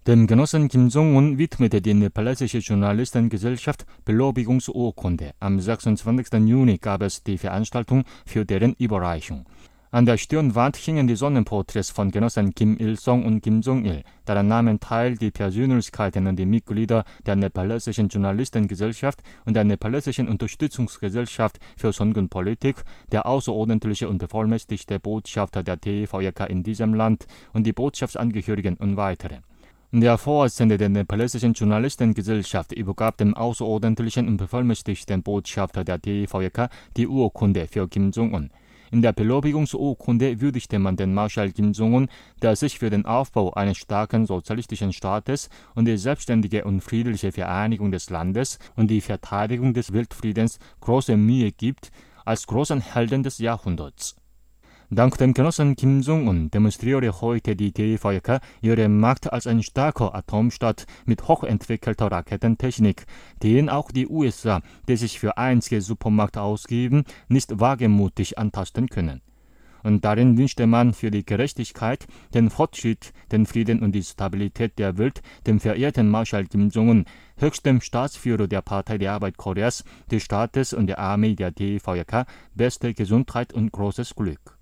Dem Genossen Kim Jong-un widmete die nepalesische Journalistengesellschaft Belobigungsurkunde. Am 26. Juni gab es die Veranstaltung für deren Überreichung. An der Stirnwand hingen die Sonnenporträts von Genossen Kim Il-sung und Kim Jong-il. Daran nahmen teil die Persönlichkeiten und die Mitglieder der nepalesischen Journalistengesellschaft und der nepalesischen Unterstützungsgesellschaft für Sonderpolitik, der außerordentliche und bevollmächtigte Botschafter der TVJK in diesem Land und die Botschaftsangehörigen und weitere. Der Vorsitzende der nepalesischen Journalistengesellschaft übergab dem außerordentlichen und bevollmächtigten Botschafter der TVJK die Urkunde für Kim Jong-un. In der Belobigungsurkunde würdigte man den Marschall Kim Jong-un, der sich für den Aufbau eines starken sozialistischen Staates und die selbstständige und friedliche Vereinigung des Landes und die Verteidigung des Weltfriedens große Mühe gibt, als großen Helden des Jahrhunderts. Dank dem Genossen Kim Jong-un demonstriere heute die TVJK ihre Macht als ein starker Atomstaat mit hochentwickelter Raketentechnik, den auch die USA, die sich für einzige Supermacht ausgeben, nicht wagemutig antasten können. Und darin wünschte man für die Gerechtigkeit, den Fortschritt, den Frieden und die Stabilität der Welt dem verehrten Marschall Kim Jong-un, höchstem Staatsführer der Partei der Arbeit Koreas, des Staates und der Armee der TVJK, beste Gesundheit und großes Glück.